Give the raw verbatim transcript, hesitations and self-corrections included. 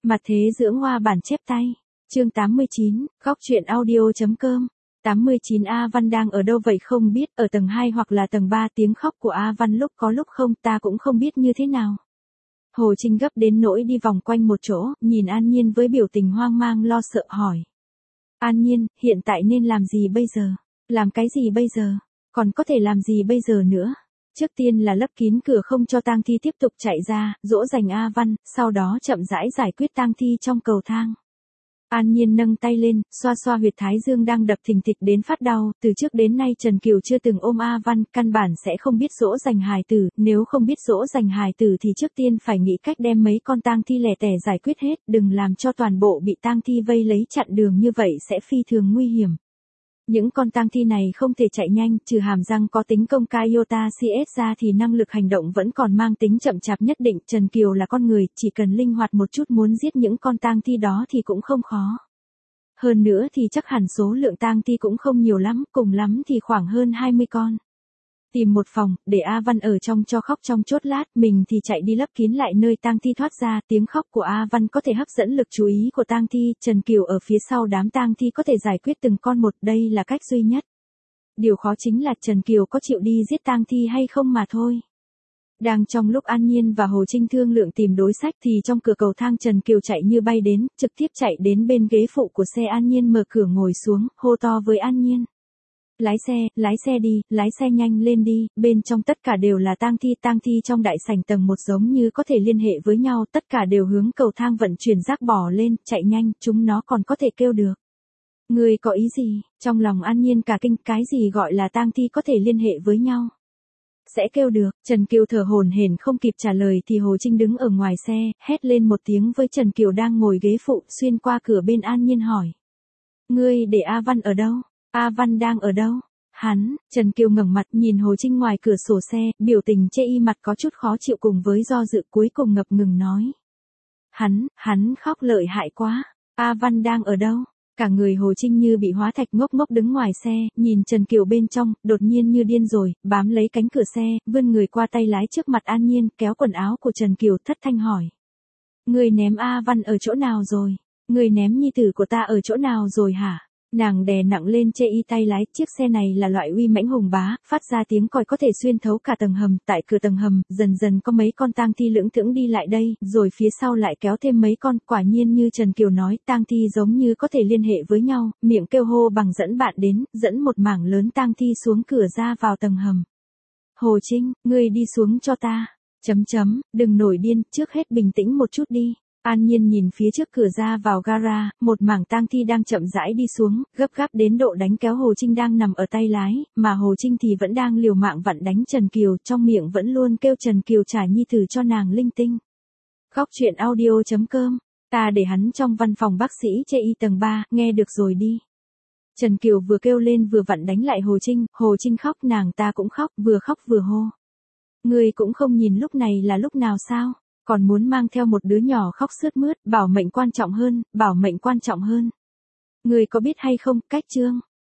Mặt thế dưỡng hoa bản chép tay. Chương tám mươi chín, góc truyện audio.com. tám mươi chín A Văn đang ở đâu vậy không biết, ở tầng hai hoặc là tầng ba, tiếng khóc của A Văn lúc có lúc không, ta cũng không biết như thế nào. Hồ Trinh gấp đến nỗi đi vòng quanh một chỗ, nhìn An Nhiên với biểu tình hoang mang lo sợ hỏi. An Nhiên, hiện tại nên làm gì bây giờ? Làm cái gì bây giờ? Còn có thể làm gì bây giờ nữa? Trước tiên là lấp kín cửa không cho tang thi tiếp tục chạy ra, dỗ dành A Văn, sau đó chậm rãi giải quyết tang thi trong cầu thang. An Nhiên nâng tay lên, xoa xoa huyệt thái dương đang đập thình thịch đến phát đau, từ trước đến nay Trần Kiều chưa từng ôm A Văn, căn bản sẽ không biết dỗ dành hài tử, nếu không biết dỗ dành hài tử thì trước tiên phải nghĩ cách đem mấy con tang thi lẻ tẻ giải quyết hết, đừng làm cho toàn bộ bị tang thi vây lấy chặn đường như vậy sẽ phi thường nguy hiểm. Những con tang thi này không thể chạy nhanh, trừ hàm răng có tính công ca iota xê ét ra thì năng lực hành động vẫn còn mang tính chậm chạp nhất định. Trần Kiều là con người, chỉ cần linh hoạt một chút muốn giết những con tang thi đó thì cũng không khó. Hơn nữa thì chắc hẳn số lượng tang thi cũng không nhiều lắm, cùng lắm thì khoảng hơn hai mươi con. Tìm một phòng, để A Văn ở trong cho khóc trong chốt lát, mình thì chạy đi lấp kín lại nơi tang thi thoát ra, tiếng khóc của A Văn có thể hấp dẫn lực chú ý của tang thi, Trần Kiều ở phía sau đám tang thi có thể giải quyết từng con một, đây là cách duy nhất. Điều khó chính là Trần Kiều có chịu đi giết tang thi hay không mà thôi. Đang trong lúc An Nhiên và Hồ Trinh thương lượng tìm đối sách thì trong cửa cầu thang Trần Kiều chạy như bay đến, trực tiếp chạy đến bên ghế phụ của xe An Nhiên mở cửa ngồi xuống, hô to với An Nhiên. Lái xe, lái xe đi, lái xe nhanh lên đi, bên trong tất cả đều là tang thi, tang thi trong đại sảnh tầng một giống như có thể liên hệ với nhau, tất cả đều hướng cầu thang vận chuyển rác bỏ lên, chạy nhanh, chúng nó còn có thể kêu được. Người có ý gì? Trong lòng An Nhiên cả kinh, cái gì gọi là tang thi có thể liên hệ với nhau? Sẽ kêu được, Trần Kiều thở hổn hển không kịp trả lời thì Hồ Trinh đứng ở ngoài xe, hét lên một tiếng với Trần Kiều đang ngồi ghế phụ, xuyên qua cửa bên An Nhiên hỏi. Ngươi để A Văn ở đâu? A Văn đang ở đâu? Hắn, Trần Kiều ngẩng mặt nhìn Hồ Trinh ngoài cửa sổ xe, biểu tình chê y mặt có chút khó chịu cùng với do dự, cuối cùng ngập ngừng nói. Hắn, hắn khóc lợi hại quá. A Văn đang ở đâu? Cả người Hồ Trinh như bị hóa thạch ngốc ngốc đứng ngoài xe, nhìn Trần Kiều bên trong, đột nhiên như điên rồi, bám lấy cánh cửa xe, vươn người qua tay lái trước mặt An Nhiên, kéo quần áo của Trần Kiều thất thanh hỏi. Người ném A Văn ở chỗ nào rồi? Người ném nhi tử của ta ở chỗ nào rồi hả? Nàng đè nặng lên chê y tay lái, chiếc xe này là loại uy mãnh hùng bá, phát ra tiếng còi có thể xuyên thấu cả tầng hầm, tại cửa tầng hầm, dần dần có mấy con tang thi lưỡng thững đi lại đây, rồi phía sau lại kéo thêm mấy con, quả nhiên như Trần Kiều nói, tang thi giống như có thể liên hệ với nhau, miệng kêu hô bằng dẫn bạn đến, dẫn một mảng lớn tang thi xuống cửa ra vào tầng hầm. Hồ Trinh, ngươi đi xuống cho ta, chấm chấm, đừng nổi điên, trước hết bình tĩnh một chút đi. An Nhiên nhìn phía trước cửa ra vào gara, một mảng tang thi đang chậm rãi đi xuống, gấp gáp đến độ đánh kéo Hồ Trinh đang nằm ở tay lái, mà Hồ Trinh thì vẫn đang liều mạng vặn đánh Trần Kiều, trong miệng vẫn luôn kêu Trần Kiều trả nhi tử cho nàng linh tinh. Góc truyện audio.com, ta để hắn trong văn phòng bác sĩ chê y tầng ba, nghe được rồi đi. Trần Kiều vừa kêu lên vừa vặn đánh lại Hồ Trinh, Hồ Trinh khóc nàng ta cũng khóc, vừa khóc vừa hô. Người cũng không nhìn lúc này là lúc nào sao? Còn muốn mang theo một đứa nhỏ khóc sướt mướt, bảo mệnh quan trọng hơn, bảo mệnh quan trọng hơn. Người có biết hay không, cách chương,